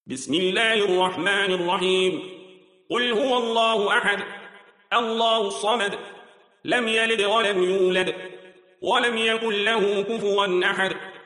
بسم الله الرحمن الرحيم قل هو الله أحد الله الصمد لم يلد ولم يولد ولم يكن له كفوا أحد